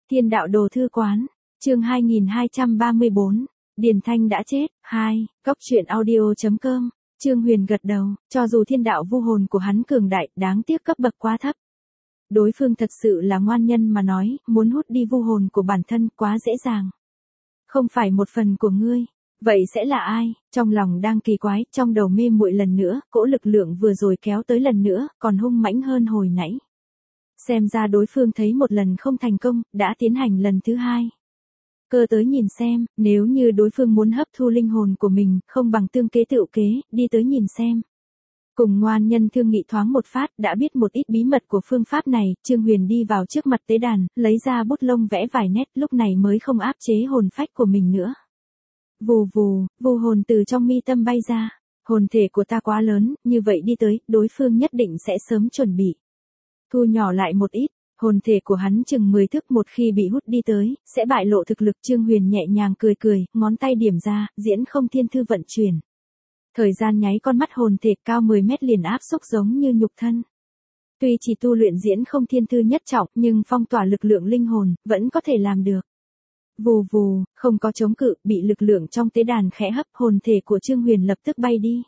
Thiên đạo đồ thư quán, chương 2234, Điền Thanh đã chết, 2, Cốc truyện audio.com, Trương Huyền gật đầu, cho dù thiên đạo vu hồn của hắn cường đại, đáng tiếc cấp bậc quá thấp. Đối phương thật sự là ngoan nhân mà nói, muốn hút đi vu hồn của bản thân quá dễ dàng. Không phải một phần của ngươi, vậy sẽ là ai? Trong lòng đang kỳ quái, trong đầu mê muội lần nữa, cỗ lực lượng vừa rồi kéo tới lần nữa, còn hung mãnh hơn hồi nãy. Xem ra đối phương thấy một lần không thành công, đã tiến hành lần thứ hai. Cơ tới nhìn xem, nếu như đối phương muốn hấp thu linh hồn của mình, không bằng tương kế tựu kế, đi tới nhìn xem. Cùng ngoan nhân thương nghị thoáng một phát, đã biết một ít bí mật của phương pháp này, Trương Huyền đi vào trước mặt tế đàn, lấy ra bút lông vẽ vài nét, lúc này mới không áp chế hồn phách của mình nữa. Vù vù, vu hồn từ trong mi tâm bay ra, hồn thể của ta quá lớn, như vậy đi tới, đối phương nhất định sẽ sớm chuẩn bị. Thu nhỏ lại một ít, hồn thể của hắn chừng 10 thước, một khi bị hút đi tới, sẽ bại lộ thực lực. Trương Huyền nhẹ nhàng cười cười, ngón tay điểm ra, diễn không thiên thư vận chuyển. Thời gian nháy con mắt, hồn thể cao 10 mét liền áp xúc giống như nhục thân. Tuy chỉ tu luyện diễn không thiên thư nhất trọng, nhưng phong tỏa lực lượng linh hồn, vẫn có thể làm được. Vù vù, không có chống cự, bị lực lượng trong tế đàn khẽ hấp, hồn thể của Trương Huyền lập tức bay đi.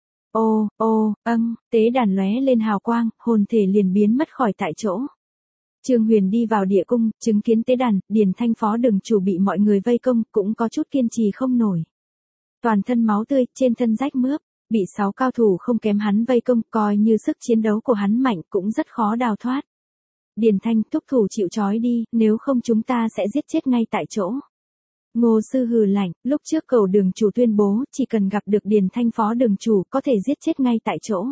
Ô, tế đàn lóe lên hào quang, hồn thể liền biến mất khỏi tại chỗ. Trương Huyền đi vào địa cung, chứng kiến tế đàn, Điền Thanh phó đường chủ bị mọi người vây công, cũng có chút kiên trì không nổi. Toàn thân máu tươi, trên thân rách mướp, bị 6 cao thủ không kém hắn vây công, coi như sức chiến đấu của hắn mạnh cũng rất khó đào thoát. Điền Thanh, thúc thủ chịu trói đi, nếu không chúng ta sẽ giết chết ngay tại chỗ. Ngô Sư hừ lạnh, lúc trước cầu đường chủ tuyên bố, chỉ cần gặp được Điền Thanh phó đường chủ, có thể giết chết ngay tại chỗ.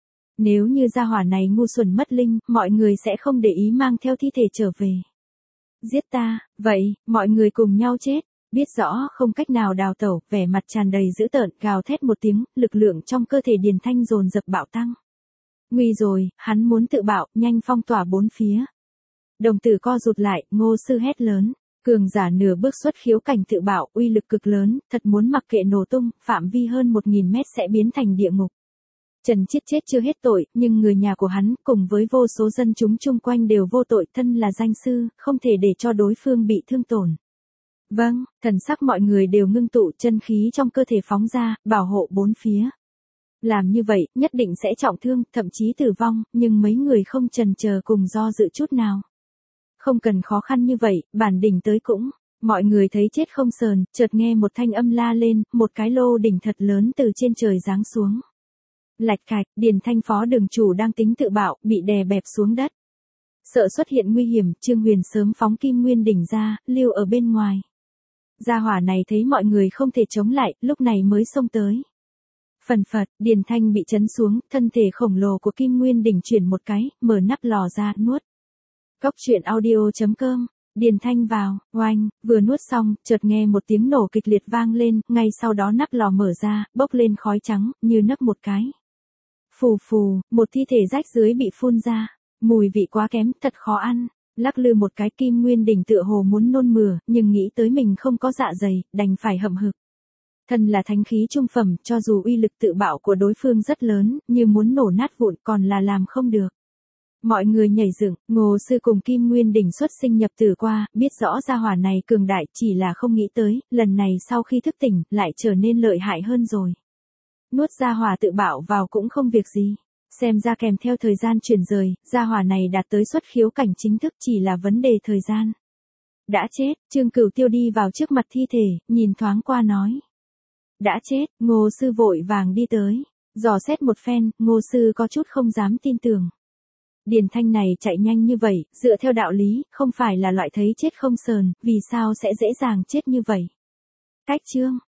Nếu như gia hỏa này ngu xuẩn mất linh, mọi người sẽ không để ý mang theo thi thể trở về. Giết ta, vậy, mọi người cùng nhau chết. Biết rõ không cách nào đào tẩu, vẻ mặt tràn đầy dữ tợn, gào thét một tiếng, lực lượng trong cơ thể Điền Thanh dồn dập bạo tăng. Nguy rồi, hắn muốn tự bạo, nhanh phong tỏa bốn phía. Đồng tử co rụt lại, Ngô Sư hét lớn. Cường giả nửa bước xuất khiếu cảnh tự bạo, uy lực cực lớn, thật muốn mặc kệ nổ tung, phạm vi hơn 1000 mét sẽ biến thành địa ngục. Trần Chiết chết chưa hết tội, nhưng người nhà của hắn, cùng với vô số dân chúng chung quanh đều vô tội, thân là danh sư, không thể để cho đối phương bị thương tổn. Vâng, thần sắc mọi người đều ngưng tụ, chân khí trong cơ thể phóng ra, bảo hộ bốn phía. Làm như vậy, nhất định sẽ trọng thương, thậm chí tử vong, nhưng mấy người không chần chờ cùng do dự chút nào. Không cần khó khăn như vậy, bản đỉnh tới cũng. Mọi người thấy chết không sờn, chợt nghe một thanh âm la lên, một cái lô đỉnh thật lớn từ trên trời giáng xuống. Lạch cạch, Điền Thanh phó đường chủ đang tính tự bạo, bị đè bẹp xuống đất. Sợ xuất hiện nguy hiểm, Trương Huyền sớm phóng kim nguyên đỉnh ra, lưu ở bên ngoài. Gia hỏa này thấy mọi người không thể chống lại, lúc này mới xông tới. Phần phật, Điền Thanh bị chấn xuống, thân thể khổng lồ của kim nguyên đỉnh chuyển một cái, mở nắp lò ra, nuốt. Cốc truyện audio.com, Điền Thanh vào, oanh, vừa nuốt xong, chợt nghe một tiếng nổ kịch liệt vang lên, ngay sau đó nắp lò mở ra, bốc lên khói trắng, như nấc một cái. Phù phù, một thi thể rách dưới bị phun ra, mùi vị quá kém, thật khó ăn. Lắc lư một cái, kim nguyên đỉnh tựa hồ muốn nôn mửa, nhưng nghĩ tới mình không có dạ dày, đành phải hậm hực. Thân là thánh khí trung phẩm, cho dù uy lực tự bạo của đối phương rất lớn, như muốn nổ nát vụn còn là làm không được. Mọi người nhảy dựng, Ngô Sư cùng kim nguyên đỉnh xuất sinh nhập tử qua, biết rõ gia hỏa này cường đại, chỉ là không nghĩ tới, lần này sau khi thức tỉnh, lại trở nên lợi hại hơn rồi. Nuốt gia hỏa tự bạo vào cũng không việc gì. Xem ra kèm theo thời gian chuyển rời, gia hỏa này đạt tới xuất khiếu cảnh chính thức, chỉ là vấn đề thời gian. Đã chết, Trương Cửu Tiêu đi vào trước mặt thi thể, nhìn thoáng qua nói. Đã chết, Ngô Sư vội vàng đi tới. Dò xét một phen, Ngô Sư có chút không dám tin tưởng. Điền Thanh này chạy nhanh như vậy, dựa theo đạo lý, không phải là loại thấy chết không sờn, vì sao sẽ dễ dàng chết như vậy? Cách chương,